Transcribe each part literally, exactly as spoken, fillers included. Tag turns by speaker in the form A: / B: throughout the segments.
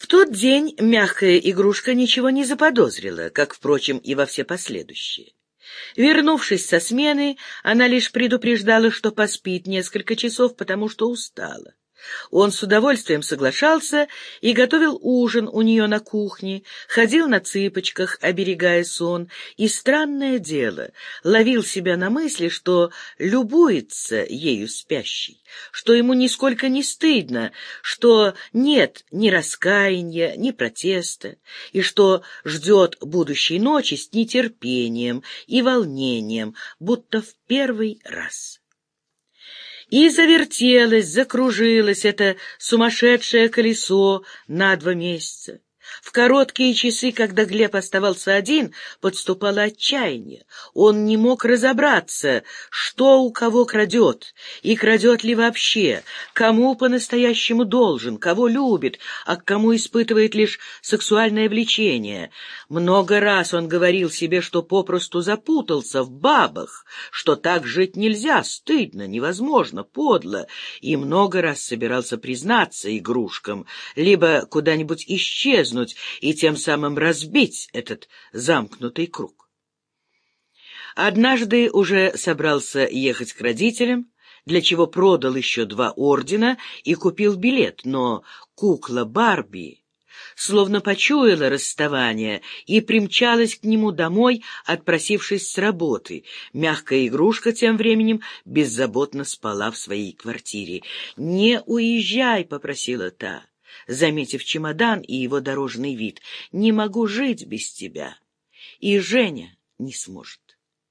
A: тот день мягкая игрушка ничего не заподозрила, как, впрочем, и во все последующие. Вернувшись со смены, она лишь предупреждала, что поспит несколько часов, потому что устала. Он с удовольствием соглашался и готовил ужин у нее на кухне, ходил на цыпочках, оберегая сон, и, странное дело, ловил себя на мысли, что любуется ею спящей, что ему нисколько не стыдно, что нет ни раскаяния, ни протеста, и что ждет будущей ночи с нетерпением и волнением, будто в первый раз. И завертелось, закружилось это сумасшедшее колесо на два месяца. В короткие часы, когда Глеб оставался один, подступало отчаяние. Он не мог разобраться, что у кого крадет, и крадет ли вообще, кому по-настоящему должен, кого любит, а к кому испытывает лишь сексуальное влечение. Много раз он говорил себе, что попросту запутался в бабах, что так жить нельзя, стыдно, невозможно, подло, и много раз собирался признаться игрушкам, либо куда-нибудь исчезнуть, и тем самым разбить этот замкнутый круг. Однажды уже собрался ехать к родителям, для чего продал еще два ордена и купил билет, но кукла Барби словно почуяла расставание и примчалась к нему домой, отпросившись с работы. Мягкая игрушка тем временем беззаботно спала в своей квартире. «Не уезжай», — попросила та, заметив чемодан и его дорожный вид. «Не могу жить без тебя». И Женя не сможет.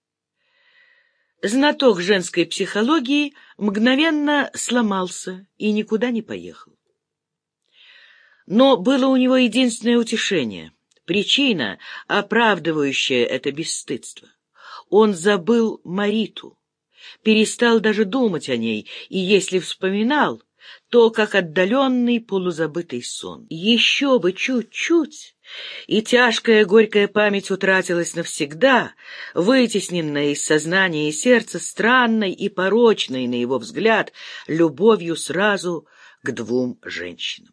A: Знаток женской психологии мгновенно сломался и никуда не поехал. Но было у него единственное утешение, причина, оправдывающая это бесстыдство. Он забыл Мариту, перестал даже думать о ней, и если вспоминал, то как отдаленный полузабытый сон. Еще бы чуть-чуть, и тяжкая горькая память утратилась навсегда, вытесненная из сознания и сердца странной и порочной, на его взгляд, любовью сразу к двум женщинам.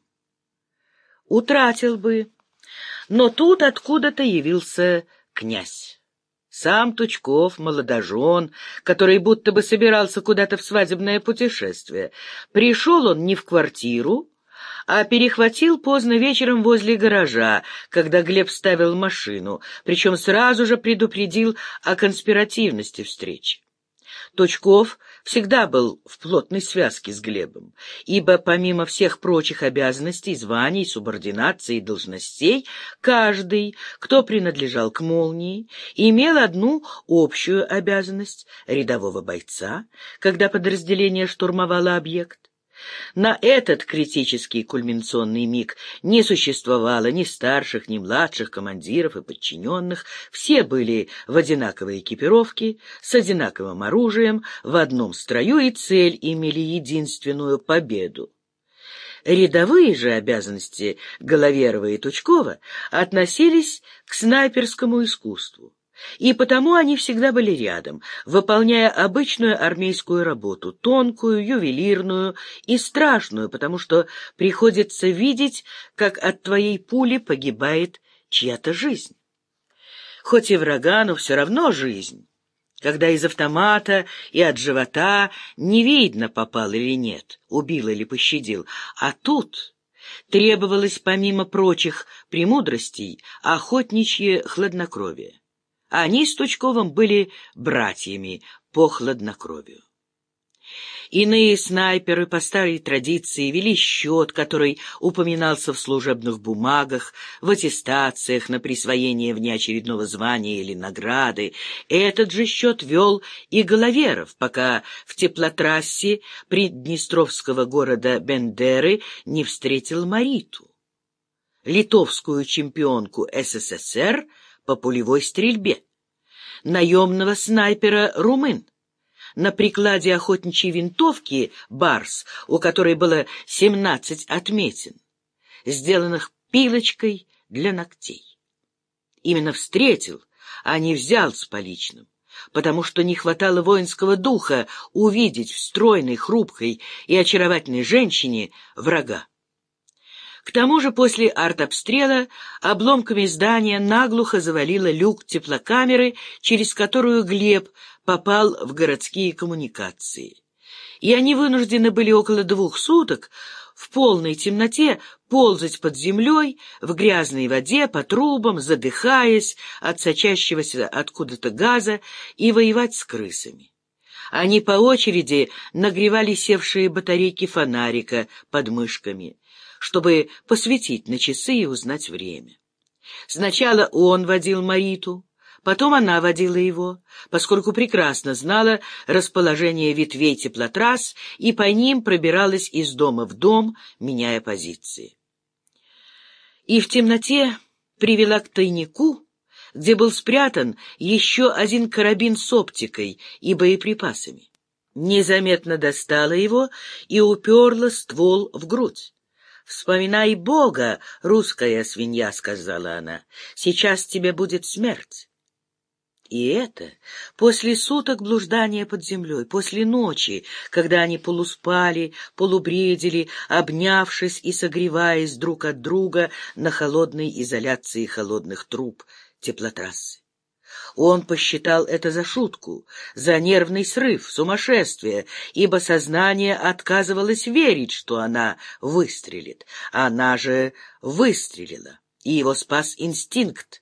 A: Утратил бы, но тут откуда-то явился князь. Сам Тучков, молодожен, который будто бы собирался куда-то в свадебное путешествие. Пришел он не в квартиру, а перехватил поздно вечером возле гаража, когда Глеб ставил машину, причем сразу же предупредил о конспиративности встречи. Тучков всегда был в плотной связке с Глебом, ибо помимо всех прочих обязанностей, званий, субординации и должностей, каждый, кто принадлежал к «Молнии», имел одну общую обязанность рядового бойца, когда подразделение штурмовало объект. На этот критический кульминационный миг не существовало ни старших, ни младших командиров и подчиненных, все были в одинаковой экипировке, с одинаковым оружием, в одном строю, и цель имели единственную — победу. Рядовые же обязанности Головерова и Тучкова относились к снайперскому искусству. И потому они всегда были рядом, выполняя обычную армейскую работу, тонкую, ювелирную и страшную, потому что приходится видеть, как от твоей пули погибает чья-то жизнь. Хоть и врага, но все равно жизнь, когда из автомата и от живота не видно, попал или нет, убил или пощадил, а тут требовалось, помимо прочих премудростей, охотничье хладнокровие. Они с Тучковым были братьями по хладнокровию. Иные снайперы по старой традиции вели счет, который упоминался в служебных бумагах, в аттестациях на присвоение внеочередного звания или награды. Этот же счет вел и Головеров, пока в теплотрассе приднестровского города Бендеры не встретил Мариту, литовскую чемпионку СССР по пулевой стрельбе, наемного снайпера румын, на прикладе охотничьей винтовки «Барс», у которой было семнадцать отметин, сделанных пилочкой для ногтей. Именно встретил, а не взял с поличным, потому что не хватало воинского духа увидеть в стройной, хрупкой и очаровательной женщине врага. К тому же после артобстрела обломками здания наглухо завалило люк теплокамеры, через которую Глеб попал в городские коммуникации. И они вынуждены были около двух суток в полной темноте ползать под землей, в грязной воде, по трубам, задыхаясь от сочащегося откуда-то газа, и воевать с крысами. Они по очереди нагревали севшие батарейки фонарика под мышками, чтобы посветить на часы и узнать время. Сначала он водил Мариту, потом она водила его, поскольку прекрасно знала расположение ветвей теплотрасс и по ним пробиралась из дома в дом, меняя позиции. И в темноте привела к тайнику, где был спрятан еще один карабин с оптикой и боеприпасами. Незаметно достала его и уперла ствол в грудь. «Вспоминай Бога, русская свинья», — сказала она, — «сейчас тебе будет смерть». И это после суток блуждания под землей, после ночи, когда они полуспали, полубредили, обнявшись и согреваясь друг от друга на холодной изоляции холодных труб теплотрассы. Он посчитал это за шутку, за нервный срыв, сумасшествие, ибо сознание отказывалось верить, что она выстрелит. Она же выстрелила, и его спас инстинкт.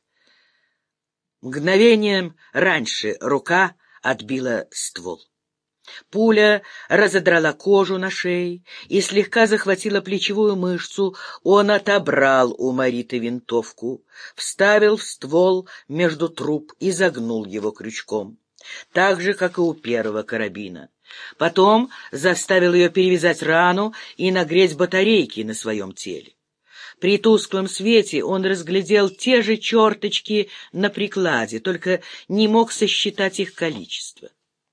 A: Мгновением раньше рука отбила ствол. Пуля разодрала кожу на шее и слегка захватила плечевую мышцу. Он отобрал у Мариты винтовку, вставил в ствол между труб и загнул его крючком, так же, как и у первого карабина. Потом заставил ее перевязать рану и нагреть батарейки на своем теле. При тусклом свете он разглядел те же черточки на прикладе, только не мог сосчитать их количество.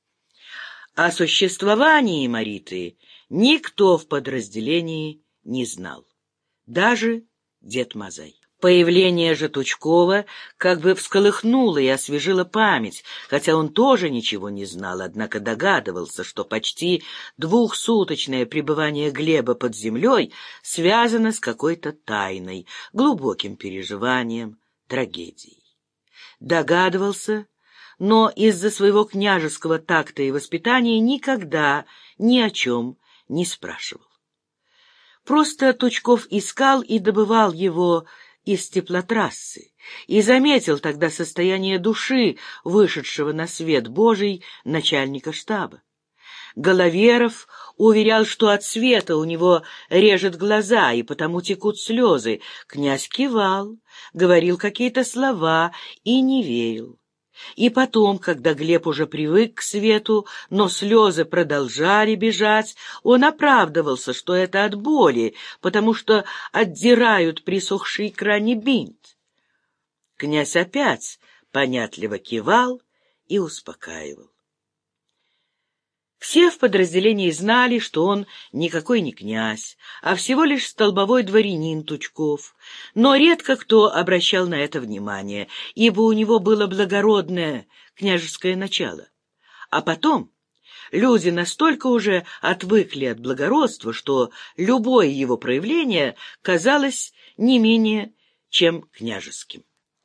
A: О существовании Мариты никто в подразделении не знал, даже дед Мазай. Появление же Тучкова как бы всколыхнуло и освежило память, хотя он тоже ничего не знал, однако догадывался, что почти двухсуточное пребывание Глеба под землей связано с какой-то тайной, глубоким переживанием, трагедией. Догадывался, но из-за своего княжеского такта и воспитания никогда ни о чем не спрашивал. Просто Тучков искал и добывал его из теплотрассы и заметил тогда состояние души вышедшего на свет Божий начальника штаба. Головеров уверял, что от света у него режет глаза, и потому текут слезы. Князь кивал, говорил какие-то слова и не верил. И потом, когда Глеб уже привык к свету, но слезы продолжали бежать, он оправдывался, что это от боли, потому что отдирают присохший к ране бинт. Князь опять понятливо кивал и успокаивал. Все в подразделении знали, что он никакой не князь, а всего лишь столбовой дворянин Тучков, но редко кто обращал на это внимание, ибо у него было благородное княжеское начало. А потом люди настолько уже отвыкли от благородства, что любое его проявление казалось не менее чем княжеским.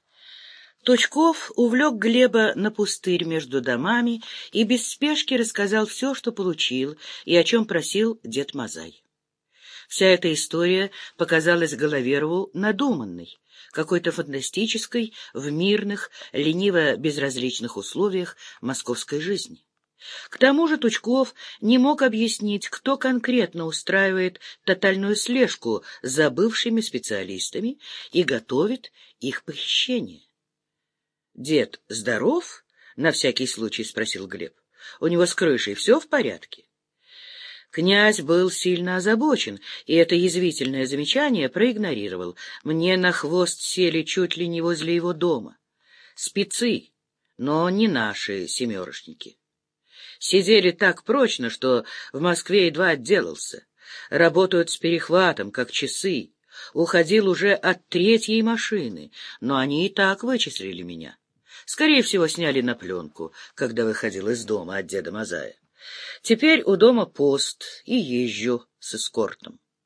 A: Тучков увлек Глеба на пустырь между домами и без спешки рассказал все, что получил и о чем просил дед Мазай. Вся эта история показалась Головерову надуманной, какой-то фантастической в мирных, лениво-безразличных условиях московской жизни. К тому же Тучков не мог объяснить, кто конкретно устраивает тотальную слежку за бывшими специалистами и готовит их похищение. «Дед здоров?» — на всякий случай спросил Глеб. «У него с крышей все в порядке?» Князь был сильно озабочен, и это язвительное замечание проигнорировал. Мне на хвост сели чуть ли не возле его дома. Спецы, но не наши семерочники. Сидели так прочно, что в Москве едва отделался. Работают с перехватом, как часы. Уходил уже от третьей машины, но они и так вычислили меня. Скорее всего, сняли на пленку, когда выходил из дома от деда Мазая. Теперь у дома пост и езжу с эскортом.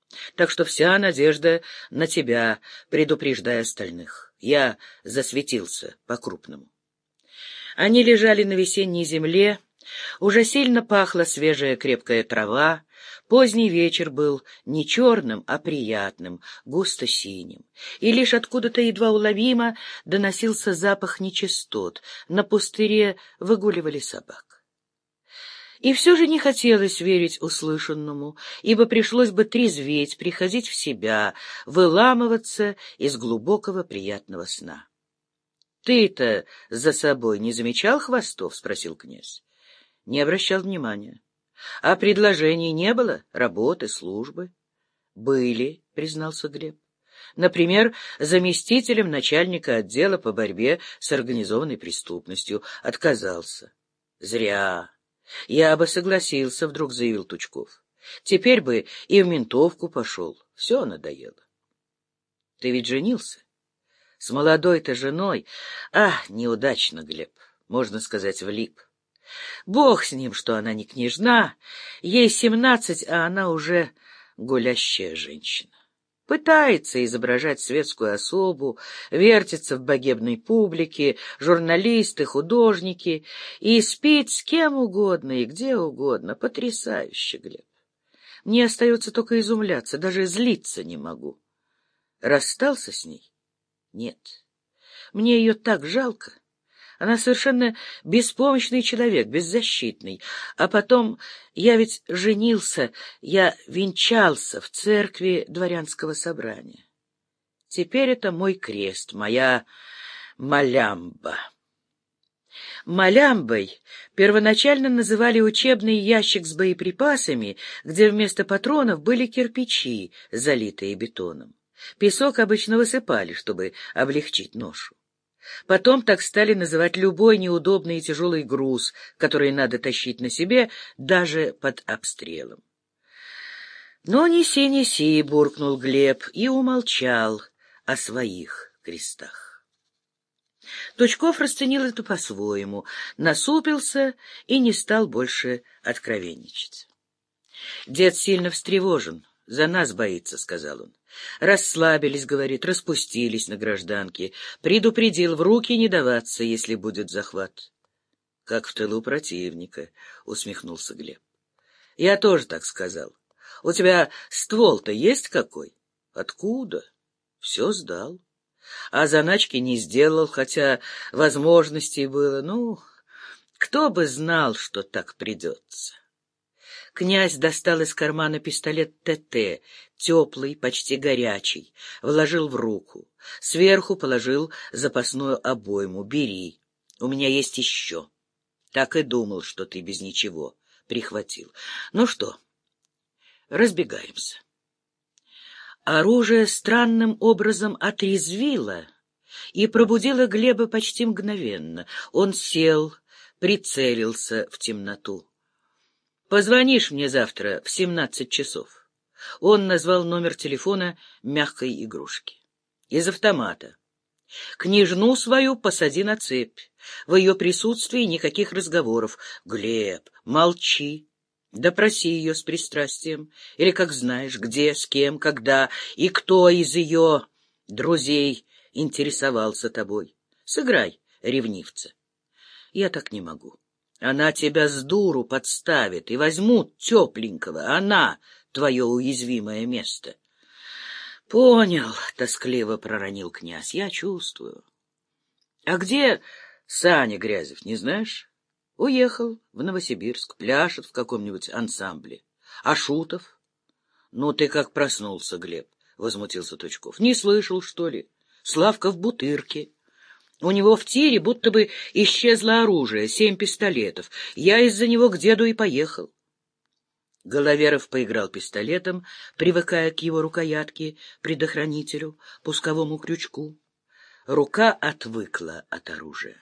A: Так что вся надежда на тебя, предупреждай остальных. Я засветился по-крупному. Они лежали на весенней земле, уже сильно пахла свежая крепкая трава, поздний вечер был не черным, а приятным, густо-синим, и лишь откуда-то едва уловимо доносился запах нечистот, на пустыре выгуливали собак. И все же не хотелось верить услышанному, ибо пришлось бы трезветь, приходить в себя, выламываться из глубокого приятного сна. — Ты-то за собой не замечал хвостов? — спросил князь. Не обращал внимания. — А предложений не было? Работы, службы? — Были, — признался Глеб. Например, заместителем начальника отдела по борьбе с организованной преступностью. Отказался. — Зря. Я бы согласился, — вдруг заявил Тучков. Теперь бы и в ментовку пошел. Все надоело. — Ты ведь женился? С молодой-то женой. А, неудачно, Глеб, можно сказать, влип. Бог с ним, что она не княжна. Ей семнадцать, а она уже гулящая женщина. Пытается изображать светскую особу, вертится в богемной публике, журналисты, художники, и спит с кем угодно и где угодно. Потрясающе, Глеб. Мне остается только изумляться, даже злиться не могу. Расстался с ней? Нет. Мне ее так жалко. Она совершенно беспомощный человек, беззащитный. А потом я ведь женился, я венчался в церкви дворянского собрания. Теперь это мой крест, моя малямба. Малямбой первоначально называли учебный ящик с боеприпасами, где вместо патронов были кирпичи, залитые бетоном. Песок обычно высыпали, чтобы облегчить ношу. Потом так стали называть любой неудобный и тяжелый груз, который надо тащить на себе даже под обстрелом. Но неси, неси, буркнул Глеб и умолчал о своих крестах. Тучков расценил это по-своему, насупился и не стал больше откровенничать. Дед сильно встревожен, за нас боится, — сказал он. Расслабились, говорит, распустились на гражданке. Предупредил в руки не даваться, если будет захват. — Как в тылу противника, — усмехнулся Глеб. — Я тоже так сказал. У тебя ствол-то есть какой? — Откуда? — Все сдал. А заначки не сделал, хотя возможностей было. Ну, кто бы знал, что так придется. Князь достал из кармана пистолет ТТ, теплый, почти горячий, вложил в руку. Сверху положил запасную обойму. Бери, у меня есть еще. Так и думал, что ты без ничего прихватил. Ну что, разбегаемся. Оружие странным образом отрезвило и пробудило Глеба почти мгновенно. Он сел, прицелился в темноту. «Позвонишь мне завтра в семнадцать часов». Он назвал номер телефона мягкой игрушки. «Из автомата. Княжну свою посади на цепь. В ее присутствии никаких разговоров. Глеб, молчи. Допроси ее с пристрастием. Или, как знаешь, где, с кем, когда и кто из ее друзей интересовался тобой. Сыграй ревнивца». «Я так не могу. Она тебя с дуру подставит и возьмут тепленького. Она — твое уязвимое место». — Понял, — тоскливо проронил князь, — я чувствую. — А где Саня Грязев, не знаешь? — Уехал в Новосибирск, пляшет в каком-нибудь ансамбле. — А Шутов? — Ну ты как проснулся, Глеб, — возмутился Тучков. — Не слышал, что ли? Славка в Бутырке. У него в тире будто бы исчезло оружие, семь пистолетов. Я из-за него к деду и поехал. Головеров поиграл пистолетом, привыкая к его рукоятке, предохранителю, пусковому крючку. Рука отвыкла от оружия.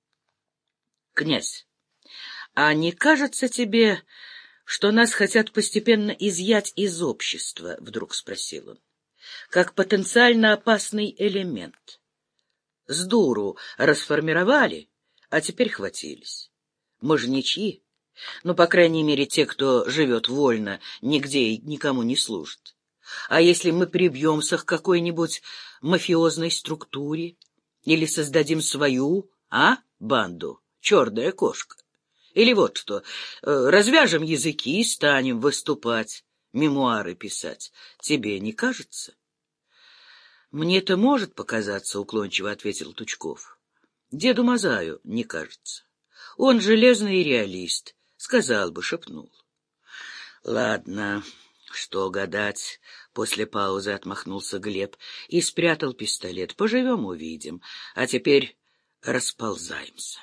A: — Князь, а не кажется тебе, что нас хотят постепенно изъять из общества? — вдруг спросил он. — Как потенциально опасный элемент. С дуру расформировали, а теперь хватились. Мы же ничьи. Ну, по крайней мере, те, кто живет вольно, нигде и никому не служит. А если мы прибьемся к какой-нибудь мафиозной структуре или создадим свою, а, банду, черная кошка? Или вот что, э, развяжем языки и станем выступать, мемуары писать. Тебе не кажется? Мне-то может показаться, — уклончиво ответил Тучков. Деду Мазаю не кажется. Он железный реалист, сказал бы, шепнул. Ладно, что гадать, — после паузы отмахнулся Глеб и спрятал пистолет. Поживем — увидим, а теперь расползаемся.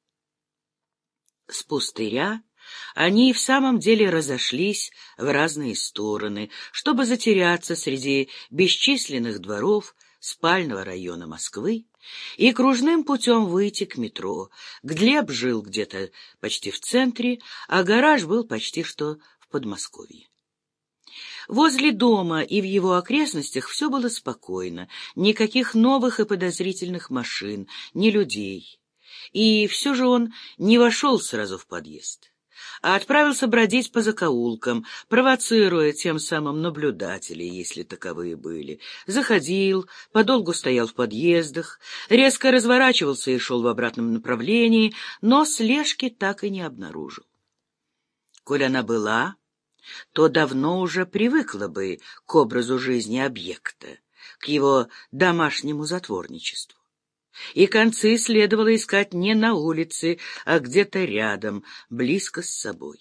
A: С пустыря они и в самом деле разошлись в разные стороны, чтобы затеряться среди бесчисленных дворов спального района Москвы и кружным путем выйти к метро. Глеб жил где-то почти в центре, а гараж был почти что в Подмосковье. Возле дома и в его окрестностях все было спокойно, никаких новых и подозрительных машин, ни людей. И все же он не вошел сразу в подъезд, а отправился бродить по закоулкам, провоцируя тем самым наблюдателей, если таковые были. Заходил, подолгу стоял в подъездах, резко разворачивался и шел в обратном направлении, но слежки так и не обнаружил. Коль она была, то давно уже привыкла бы к образу жизни объекта, к его домашнему затворничеству. И концы следовало искать не на улице, а где-то рядом, близко с собой.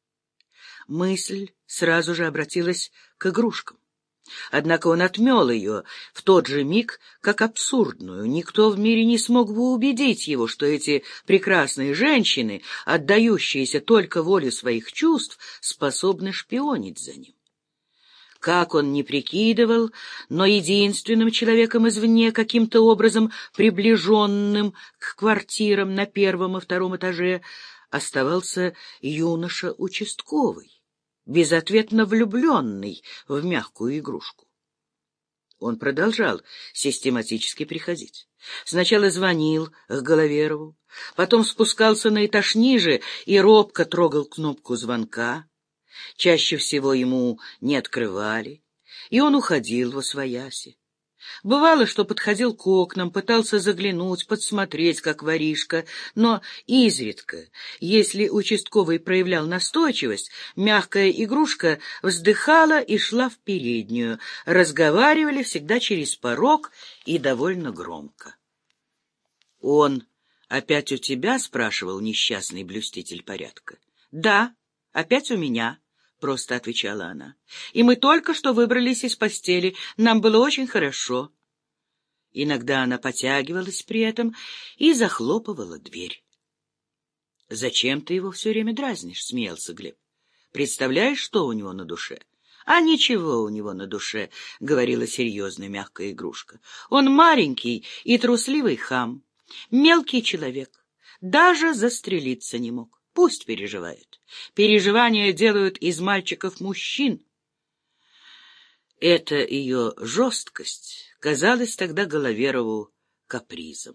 A: Мысль сразу же обратилась к игрушкам. Однако он отмел ее в тот же миг, как абсурдную. Никто в мире не смог бы убедить его, что эти прекрасные женщины, отдающиеся только воле своих чувств, способны шпионить за ним. Как он ни прикидывал, но единственным человеком извне, каким-то образом приближенным к квартирам на первом и втором этаже, оставался юноша участковый, безответно влюбленный в мягкую игрушку. Он продолжал систематически приходить. Сначала звонил к Головерову, потом спускался на этаж ниже и робко трогал кнопку звонка. Чаще всего ему не открывали, и он уходил восвояси. Бывало, что подходил к окнам, пытался заглянуть, подсмотреть, как воришка, но изредка, если участковый проявлял настойчивость, мягкая игрушка вздыхала и шла в переднюю. Разговаривали всегда через порог и довольно громко. — Он опять у тебя? — спрашивал несчастный блюститель порядка. — Да, опять у меня. — просто отвечала она. — И мы только что выбрались из постели. Нам было очень хорошо. Иногда она потягивалась при этом и захлопывала дверь. — Зачем ты его все время дразнишь? — смеялся Глеб. — Представляешь, что у него на душе? — А ничего у него на душе, — говорила серьезно мягкая игрушка. — Он маленький и трусливый хам, мелкий человек, даже застрелиться не мог. Пусть переживает. Переживания делают из мальчиков мужчин. Эта ее жесткость казалась тогда Головерову капризом.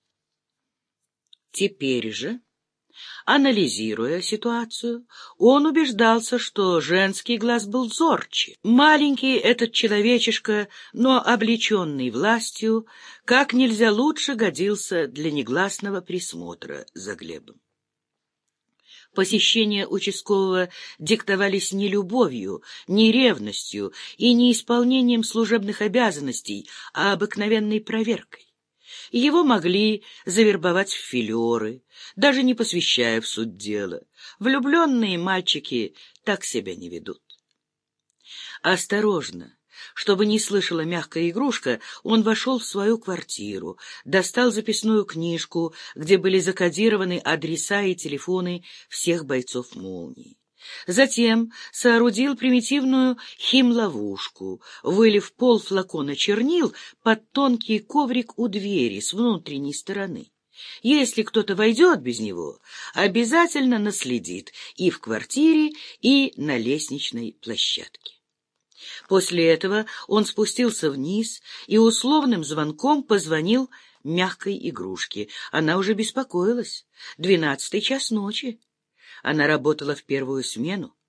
A: Теперь же, анализируя ситуацию, он убеждался, что женский глаз был зорче. Маленький этот человечишка, но облеченный властью, как нельзя лучше годился для негласного присмотра за Глебом. Посещения участкового диктовались не любовью, не ревностью и не исполнением служебных обязанностей, а обыкновенной проверкой. Его могли завербовать в филеры, даже не посвящая в суть дела. Влюбленные мальчики так себя не ведут. Осторожно, чтобы не слышала мягкая игрушка, он вошел в свою квартиру, достал записную книжку, где были закодированы адреса и телефоны всех бойцов «Молнии». Затем соорудил примитивную химловушку, вылив полфлакона чернил под тонкий коврик у двери с внутренней стороны. Если кто-то войдет без него, обязательно наследит и в квартире, и на лестничной площадке. После этого он спустился вниз и условным звонком позвонил мягкой игрушке. Она уже беспокоилась. Двенадцатый час ночи. Она работала в первую смену.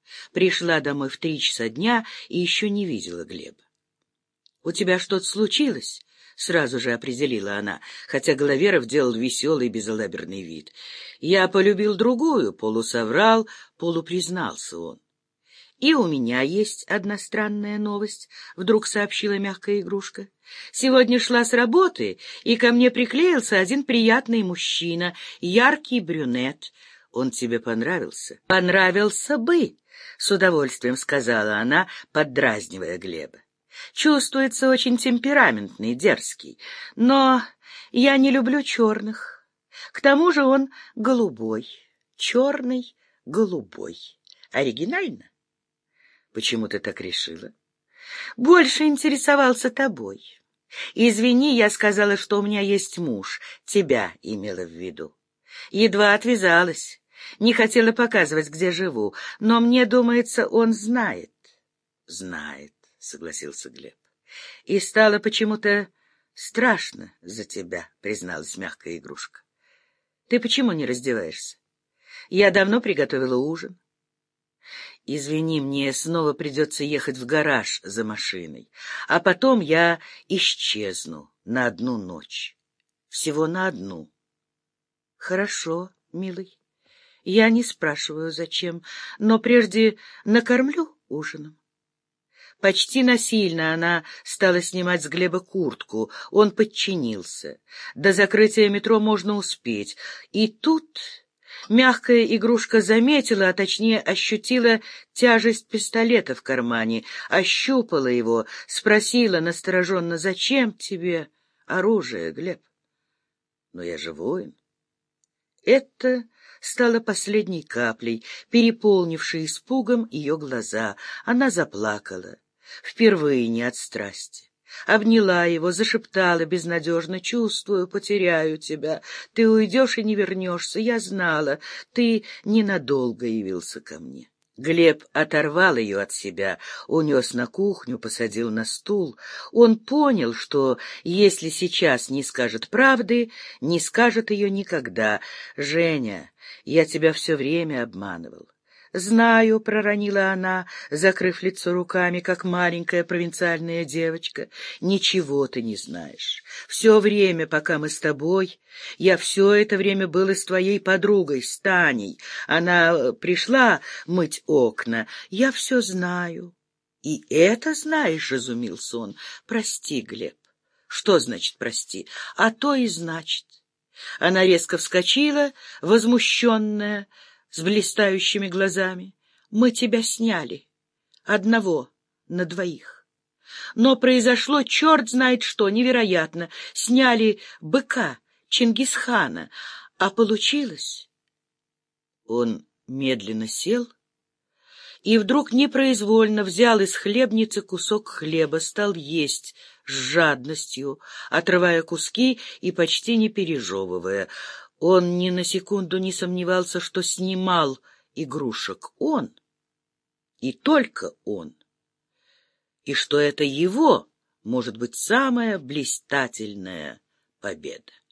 A: Пришла домой в три часа дня и еще не видела Глеба. — У тебя что-то случилось? — сразу же определила она, хотя Головеров делал веселый безалаберный вид. — Я полюбил другую, полусоврал, полупризнался он. — И у меня есть одна странная новость, — вдруг сообщила мягкая игрушка. — Сегодня шла с работы, и ко мне приклеился один приятный мужчина, яркий брюнет. Он тебе понравился? — Понравился бы, — с удовольствием сказала она, поддразнивая Глеба. Чувствуется очень темпераментный, дерзкий, но я не люблю черных. К тому же он голубой, черный, голубой. Оригинально? Почему ты так решила? Больше интересовался тобой. Извини, я сказала, что у меня есть муж, тебя имела в виду. Едва отвязалась, не хотела показывать, где живу, но мне думается, он знает. Знает. — согласился Глеб. — И стало почему-то страшно за тебя, — призналась мягкая игрушка. — Ты почему не раздеваешься? Я давно приготовила ужин. — Извини, мне снова придется ехать в гараж за машиной, а потом я исчезну на одну ночь. Всего на одну. — Хорошо, милый. Я не спрашиваю, зачем, но прежде накормлю ужином. Почти насильно она стала снимать с Глеба куртку. Он подчинился. До закрытия метро можно успеть. И тут мягкая игрушка заметила, а точнее ощутила тяжесть пистолета в кармане, ощупала его, спросила настороженно: «Зачем тебе оружие, Глеб?» «Но я же воин». Это стало последней каплей, переполнившей испугом ее глаза. Она заплакала. Впервые не от страсти. Обняла его, зашептала безнадежно: «Чувствую, потеряю тебя. Ты уйдешь и не вернешься. Я знала, ты ненадолго явился ко мне». Глеб оторвал ее от себя, унес на кухню, посадил на стул. Он понял, что если сейчас не скажет правды, не скажет ее никогда. «Женя, я тебя все время обманывал». «Знаю», — проронила она, закрыв лицо руками, как маленькая провинциальная девочка. «Ничего ты не знаешь. Все время, пока мы с тобой, я все это время был с твоей подругой, с Таней. Она пришла мыть окна. Я все знаю». «И это знаешь?» — изумился он. «Прости, Глеб». «Что значит прости?» «А то и значит». Она резко вскочила, возмущенная, с блистающими глазами. «Мы тебя сняли. Одного на двоих. Но произошло черт знает что, невероятно. Сняли быка, Чингисхана, а получилось...» Он медленно сел и вдруг непроизвольно взял из хлебницы кусок хлеба, стал есть с жадностью, отрывая куски и почти не пережевывая. Он ни на секунду не сомневался, что снимал игрушек он, и только он, и что это его, может быть, самая блистательная победа.